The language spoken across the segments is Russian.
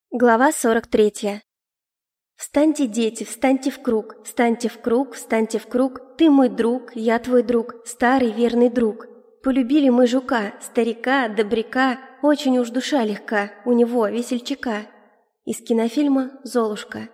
Глава 43. Встаньте, дети, встаньте в круг, встаньте в круг, встаньте в круг. Ты мой друг, я твой друг, старый верный друг. Полюбили мы жука, старика, добряка, очень уж душа легка, у него весельчака. Из кинофильма «Золушка».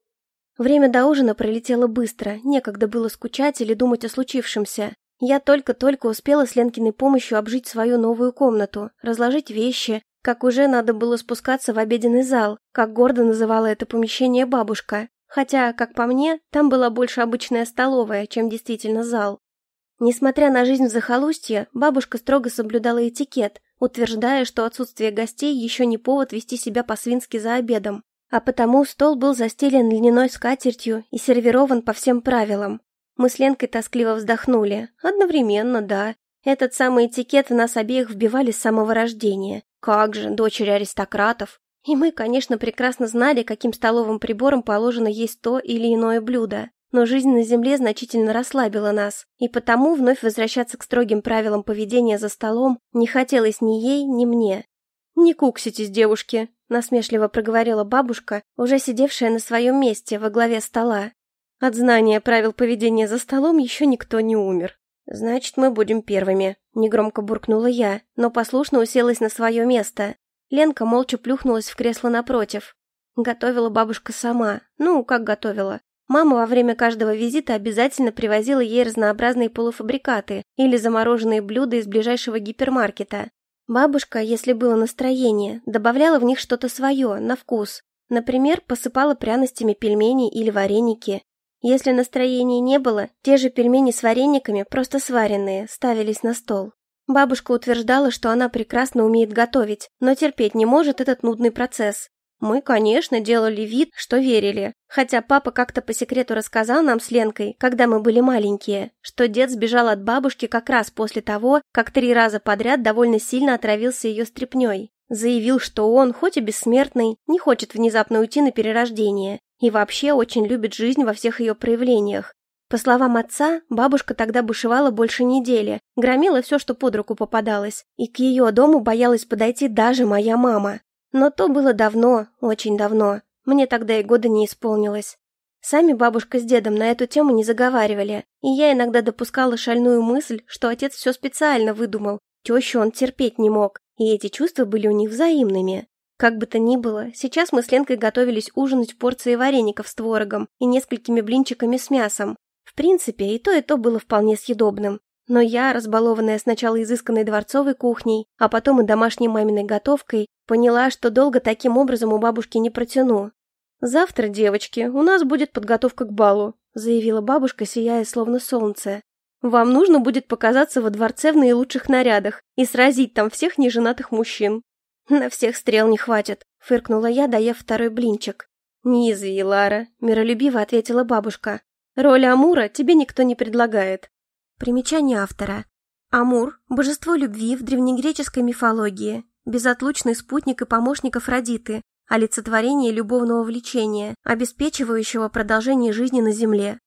Время до ужина пролетело быстро, некогда было скучать или думать о случившемся. Я только-только успела с Ленкиной помощью обжить свою новую комнату, разложить вещи, как уже надо было спускаться в обеденный зал, как гордо называла это помещение бабушка, хотя, как по мне, там была больше обычная столовая, чем действительно зал. Несмотря на жизнь в захолустье, бабушка строго соблюдала этикет, утверждая, что отсутствие гостей еще не повод вести себя по-свински за обедом, а потому стол был застелен льняной скатертью и сервирован по всем правилам. Мы с Ленкой тоскливо вздохнули. Одновременно, да. Этот самый этикет в нас обеих вбивали с самого рождения. Как же, дочери аристократов. И мы, конечно, прекрасно знали, каким столовым прибором положено есть то или иное блюдо. Но жизнь на земле значительно расслабила нас, и потому вновь возвращаться к строгим правилам поведения за столом не хотелось ни ей, ни мне. «Не кукситесь, девушки», — насмешливо проговорила бабушка, уже сидевшая на своем месте во главе стола. «От знания правил поведения за столом еще никто не умер». «Значит, мы будем первыми», — негромко буркнула я, но послушно уселась на свое место. Ленка молча плюхнулась в кресло напротив. Готовила бабушка сама. Ну, как готовила. Мама во время каждого визита обязательно привозила ей разнообразные полуфабрикаты или замороженные блюда из ближайшего гипермаркета. Бабушка, если было настроение, добавляла в них что-то свое, на вкус. Например, посыпала пряностями пельмени или вареники. Если настроения не было, те же пельмени с варениками, просто сваренные, ставились на стол. Бабушка утверждала, что она прекрасно умеет готовить, но терпеть не может этот нудный процесс. Мы, конечно, делали вид, что верили, хотя папа как-то по секрету рассказал нам с Ленкой, когда мы были маленькие, что дед сбежал от бабушки как раз после того, как 3 раза подряд довольно сильно отравился ее стряпней. Заявил, что он, хоть и бессмертный, не хочет внезапно уйти на перерождение и вообще очень любит жизнь во всех ее проявлениях. По словам отца, бабушка тогда бушевала больше недели, громила все, что под руку попадалось, и к ее дому боялась подойти даже моя мама. Но то было давно, очень давно, мне тогда и года не исполнилось. Сами бабушка с дедом на эту тему не заговаривали, и я иногда допускала шальную мысль, что отец все специально выдумал, тещу он терпеть не мог, и эти чувства были у них взаимными. Как бы то ни было, сейчас мы с Ленкой готовились ужинать порцией вареников с творогом и несколькими блинчиками с мясом. В принципе, и то было вполне съедобным. Но я, разбалованная сначала изысканной дворцовой кухней, а потом и домашней маминой готовкой, поняла, что долго таким образом у бабушки не протяну. «Завтра, девочки, у нас будет подготовка к балу», заявила бабушка, сияя словно солнце. «Вам нужно будет показаться во дворце в наилучших нарядах и сразить там всех неженатых мужчин». «На всех стрел не хватит», — фыркнула я, доев второй блинчик. «Не изви, Лара», — миролюбиво ответила бабушка. «Роль Амура тебе никто не предлагает». Примечание автора. Амур – божество любви в древнегреческой мифологии, безотлучный спутник и помощник Афродиты, олицетворение любовного влечения, обеспечивающего продолжение жизни на земле.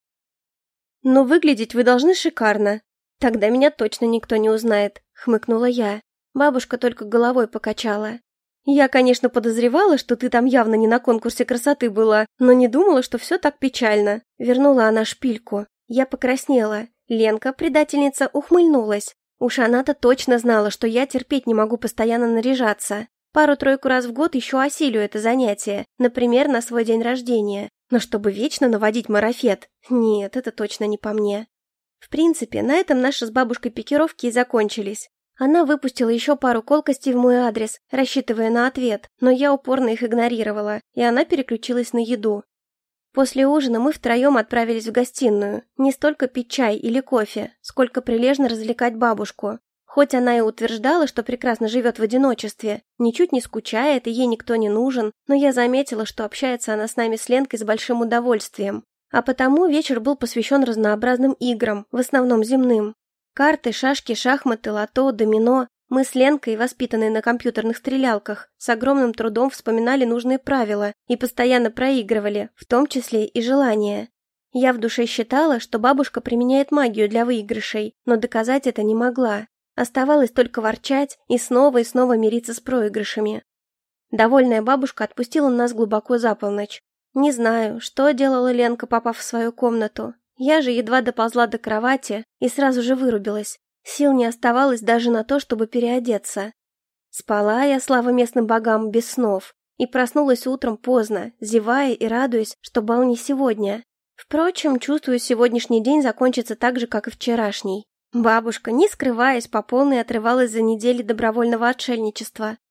«Но выглядеть вы должны шикарно. Тогда меня точно никто не узнает», — хмыкнула я. Бабушка только головой покачала. «Я, конечно, подозревала, что ты там явно не на конкурсе красоты была, но не думала, что все так печально». Вернула она шпильку. Я покраснела. Ленка, предательница, ухмыльнулась. Уж она-то точно знала, что я терпеть не могу постоянно наряжаться. Пару-тройку раз в год еще осилю это занятие, например, на свой день рождения. Но чтобы вечно наводить марафет, нет, это точно не по мне. В принципе, на этом наши с бабушкой пикировки и закончились. Она выпустила еще пару колкостей в мой адрес, рассчитывая на ответ, но я упорно их игнорировала, и она переключилась на еду. После ужина мы втроем отправились в гостиную, не столько пить чай или кофе, сколько прилежно развлекать бабушку. Хоть она и утверждала, что прекрасно живет в одиночестве, ничуть не скучает и ей никто не нужен, но я заметила, что общается она с нами с Ленкой с большим удовольствием. А потому вечер был посвящен разнообразным играм, в основном земным. Карты, шашки, шахматы, лото, домино. Мы с Ленкой, воспитанные на компьютерных стрелялках, с огромным трудом вспоминали нужные правила и постоянно проигрывали, в том числе и желания. Я в душе считала, что бабушка применяет магию для выигрышей, но доказать это не могла. Оставалось только ворчать и снова мириться с проигрышами. Довольная бабушка отпустила нас глубоко за полночь. Не знаю, что делала Ленка, попав в свою комнату. Я же едва доползла до кровати и сразу же вырубилась. Сил не оставалось даже на то, чтобы переодеться. Спала я, слава местным богам, без снов, и проснулась утром поздно, зевая и радуясь, что бал не сегодня. Впрочем, чувствую, сегодняшний день закончится так же, как и вчерашний. Бабушка, не скрываясь, по полной отрывалась за недели добровольного отшельничества.